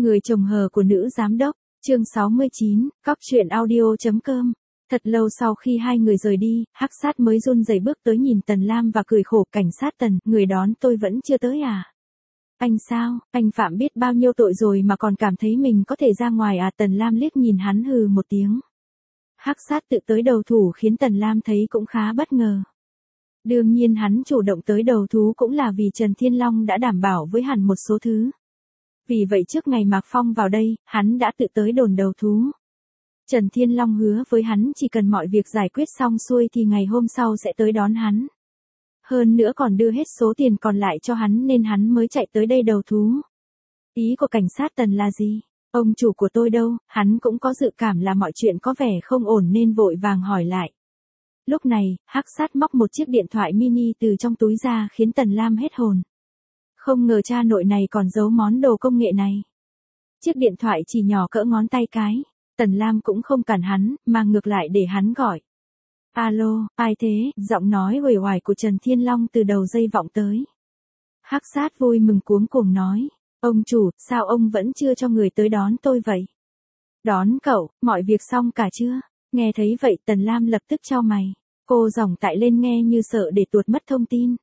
Người chồng hờ của nữ giám đốc, chương 69, cóc truyện audio.com. Thật lâu sau khi hai người rời đi, Hắc Sát mới run rẩy bước tới nhìn Tần Lam và cười khổ, cảnh sát Tần, người đón tôi vẫn chưa tới à? Anh sao, anh phạm biết bao nhiêu tội rồi mà còn cảm thấy mình có thể ra ngoài à? Tần Lam liếc nhìn hắn hừ một tiếng. Hắc Sát tự tới đầu thủ khiến Tần Lam thấy cũng khá bất ngờ. Đương nhiên hắn chủ động tới đầu thú cũng là vì Trần Thiên Long đã đảm bảo với hắn một số thứ. Vì vậy trước ngày Mạc Phong vào đây, hắn đã tự tới đồn đầu thú. Trần Thiên Long hứa với hắn chỉ cần mọi việc giải quyết xong xuôi thì ngày hôm sau sẽ tới đón hắn. Hơn nữa còn đưa hết số tiền còn lại cho hắn nên hắn mới chạy tới đây đầu thú. Ý của cảnh sát Tần là gì? Ông chủ của tôi đâu? Hắn cũng có dự cảm là mọi chuyện có vẻ không ổn nên vội vàng hỏi lại. Lúc này, Hắc Sát móc một chiếc điện thoại mini từ trong túi ra khiến Tần Lam hết hồn. Không ngờ cha nội này còn giấu món đồ công nghệ này. Chiếc điện thoại chỉ nhỏ cỡ ngón tay cái. Tần Lam cũng không cản hắn, mà ngược lại để hắn gọi. Alo, ai thế? Giọng nói uể oải của Trần Thiên Long từ đầu dây vọng tới. Hắc Sát vui mừng cuống cuồng nói. Ông chủ, sao ông vẫn chưa cho người tới đón tôi vậy? Đón cậu, mọi việc xong cả chưa? Nghe thấy vậy Tần Lam lập tức chau mày. Cô giọng tại lên nghe như sợ để tuột mất thông tin.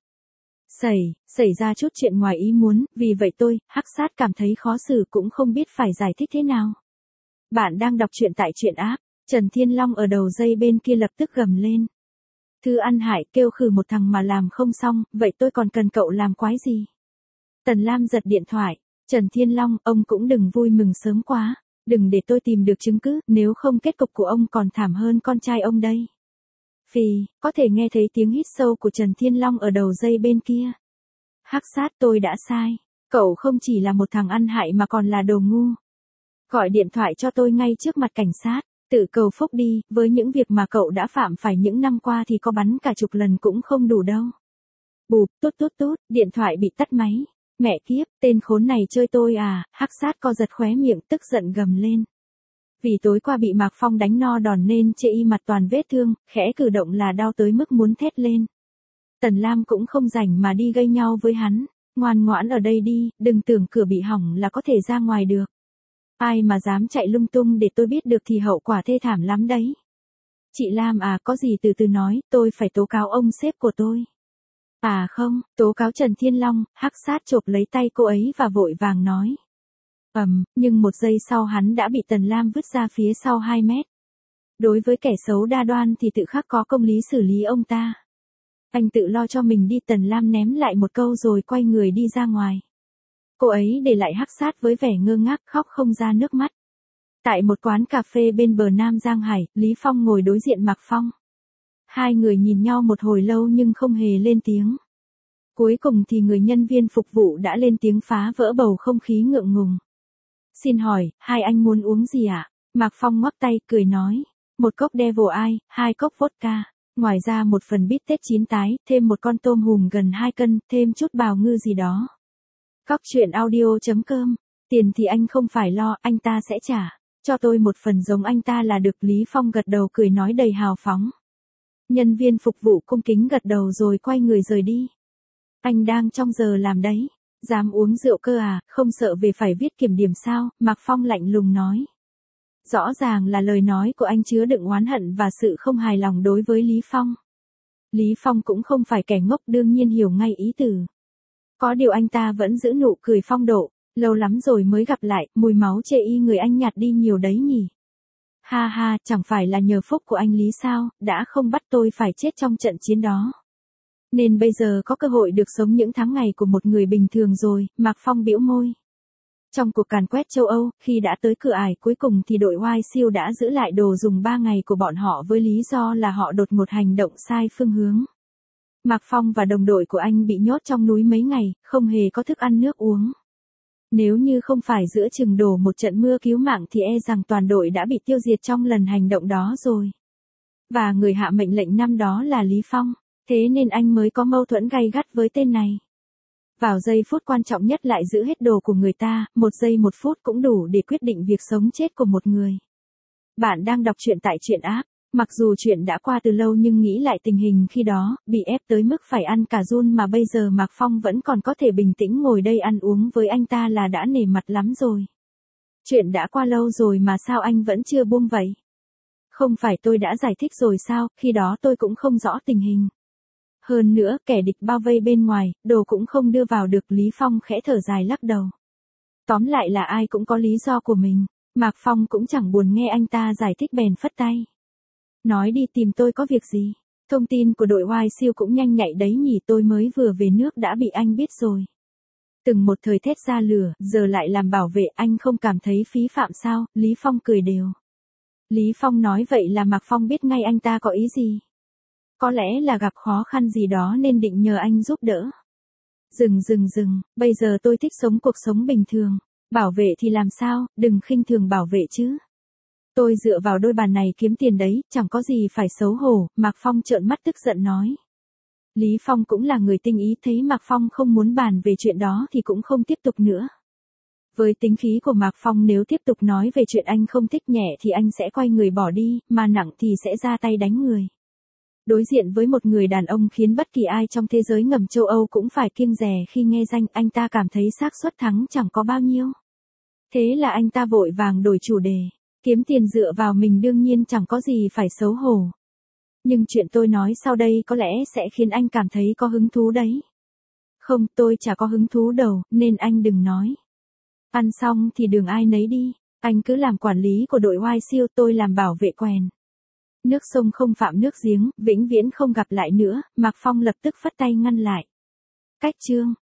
Xảy ra chút chuyện ngoài ý muốn, vì vậy tôi, Hắc Sát cảm thấy khó xử cũng không biết phải giải thích thế nào. Bạn đang đọc truyện tại truyện app. Trần Thiên Long ở đầu dây bên kia lập tức gầm lên. Thư ăn hại kêu khử một thằng mà làm không xong, vậy tôi còn cần cậu làm quái gì? Tần Lam giật điện thoại. Trần Thiên Long, ông cũng đừng vui mừng sớm quá. Đừng để tôi tìm được chứng cứ, nếu không kết cục của ông còn thảm hơn con trai ông đây. Phì, có thể nghe thấy tiếng hít sâu của Trần Thiên Long ở đầu dây bên kia. Hắc Sát, tôi đã sai. Cậu không chỉ là một thằng ăn hại mà còn là đồ ngu. Gọi điện thoại cho tôi ngay trước mặt cảnh sát, tự cầu phúc đi, với những việc mà cậu đã phạm phải những năm qua thì có bắn cả chục lần cũng không đủ đâu. Bụp, tút, điện thoại bị tắt máy. Mẹ kiếp, tên khốn này chơi tôi à? Hắc Sát co giật khóe miệng tức giận gầm lên. Vì tối qua bị Mạc Phong đánh no đòn nên chê y mặt toàn vết thương, khẽ cử động là đau tới mức muốn thét lên. Tần Lam cũng không rảnh mà đi gây nhau với hắn, ngoan ngoãn ở đây đi, đừng tưởng cửa bị hỏng là có thể ra ngoài được. Ai mà dám chạy lung tung để tôi biết được thì hậu quả thê thảm lắm đấy. Chị Lam à, có gì từ từ nói, tôi phải tố cáo ông sếp của tôi. À không, tố cáo Trần Thiên Long. Hắc Sát chộp lấy tay cô ấy và vội vàng nói. Nhưng một giây sau hắn đã bị Tần Lam vứt ra phía sau 2 mét. Đối với kẻ xấu đa đoan thì tự khắc có công lý xử lý ông ta. Anh tự lo cho mình đi. Tần Lam ném lại một câu rồi quay người đi ra ngoài. Cô ấy để lại Hắc Sát với vẻ ngơ ngác khóc không ra nước mắt. Tại một quán cà phê bên bờ Nam Giang Hải, Lý Phong ngồi đối diện Mạc Phong. Hai người nhìn nhau một hồi lâu nhưng không hề lên tiếng. Cuối cùng thì người nhân viên phục vụ đã lên tiếng phá vỡ bầu không khí ngượng ngùng. Xin hỏi, hai anh muốn uống gì ạ? Mạc Phong ngoắc tay cười nói. Một cốc Devil Eye, 2 cốc vodka. Ngoài ra một phần bít tết chín tái, thêm một con tôm hùm gần 2 cân, thêm chút bào ngư gì đó. Cóc truyện audio.com. Tiền thì anh không phải lo, anh ta sẽ trả. Cho tôi một phần giống anh ta là được. Lý Phong gật đầu cười nói đầy hào phóng. Nhân viên phục vụ cung kính gật đầu rồi quay người rời đi. Anh đang trong giờ làm đấy. Dám uống rượu cơ à, không sợ về phải viết kiểm điểm sao? Mạc Phong lạnh lùng nói. Rõ ràng là lời nói của anh chứa đựng oán hận và sự không hài lòng đối với Lý Phong. Lý Phong cũng không phải kẻ ngốc, đương nhiên hiểu ngay ý từ. Có điều anh ta vẫn giữ nụ cười phong độ. Lâu lắm rồi mới gặp lại, mùi máu chê y người anh nhạt đi nhiều đấy nhỉ. Ha ha, chẳng phải là nhờ phúc của anh Lý sao, đã không bắt tôi phải chết trong trận chiến đó. Nên bây giờ có cơ hội được sống những tháng ngày của một người bình thường rồi. Mạc Phong bĩu môi. Trong cuộc càn quét châu Âu, khi đã tới cửa ải cuối cùng thì đội Oai Siêu đã giữ lại đồ dùng 3 ngày của bọn họ với lý do là họ đột ngột hành động sai phương hướng. Mạc Phong và đồng đội của anh bị nhốt trong núi mấy ngày, không hề có thức ăn nước uống. Nếu như không phải giữa chừng đổ một trận mưa cứu mạng thì e rằng toàn đội đã bị tiêu diệt trong lần hành động đó rồi. Và người hạ mệnh lệnh năm đó là Lý Phong, thế nên anh mới có mâu thuẫn gay gắt với tên này. Vào giây phút quan trọng nhất lại giữ hết đồ của người ta, 1 giây 1 phút cũng đủ để quyết định việc sống chết của một người. Bạn đang đọc truyện tại truyện app. Mặc dù chuyện đã qua từ lâu nhưng nghĩ lại tình hình khi đó, bị ép tới mức phải ăn cả run mà bây giờ Mạc Phong vẫn còn có thể bình tĩnh ngồi đây ăn uống với anh ta là đã nể mặt lắm rồi. Chuyện đã qua lâu rồi mà sao anh vẫn chưa buông vậy? Không phải tôi đã giải thích rồi sao, khi đó tôi cũng không rõ tình hình. Hơn nữa, kẻ địch bao vây bên ngoài, đồ cũng không đưa vào được. Lý Phong khẽ thở dài lắc đầu. Tóm lại là ai cũng có lý do của mình. Mạc Phong cũng chẳng buồn nghe anh ta giải thích bèn phất tay. Nói đi, tìm tôi có việc gì? Thông tin của đội Y siêu cũng nhanh nhạy đấy nhỉ, tôi mới vừa về nước đã bị anh biết rồi. Từng một thời thét ra lửa, giờ lại làm bảo vệ, anh không cảm thấy phí phạm sao? Lý Phong cười đều. Lý Phong nói vậy là Mạc Phong biết ngay anh ta có ý gì. Có lẽ là gặp khó khăn gì đó nên định nhờ anh giúp đỡ. Dừng, bây giờ tôi thích sống cuộc sống bình thường. Bảo vệ thì làm sao, đừng khinh thường bảo vệ chứ. Tôi dựa vào đôi bàn này kiếm tiền đấy, chẳng có gì phải xấu hổ. Mạc Phong trợn mắt tức giận nói. Lý Phong cũng là người tinh ý, thấy Mạc Phong không muốn bàn về chuyện đó thì cũng không tiếp tục nữa. Với tính khí của Mạc Phong, nếu tiếp tục nói về chuyện anh không thích, nhẹ thì anh sẽ quay người bỏ đi, mà nặng thì sẽ ra tay đánh người. Đối diện với một người đàn ông khiến bất kỳ ai trong thế giới ngầm châu Âu cũng phải kiêng dè khi nghe danh, anh ta cảm thấy xác suất thắng chẳng có bao nhiêu. Thế là anh ta vội vàng đổi chủ đề. Kiếm tiền dựa vào mình đương nhiên chẳng có gì phải xấu hổ. Nhưng chuyện tôi nói sau đây có lẽ sẽ khiến anh cảm thấy có hứng thú đấy. Không, tôi chả có hứng thú đâu, nên anh đừng nói. Ăn xong thì đường ai nấy đi, anh cứ làm quản lý của đội Y siêu, tôi làm bảo vệ quèn. Nước sông không phạm nước giếng, vĩnh viễn không gặp lại nữa. Mạc Phong lập tức phất tay ngăn lại. Cách chương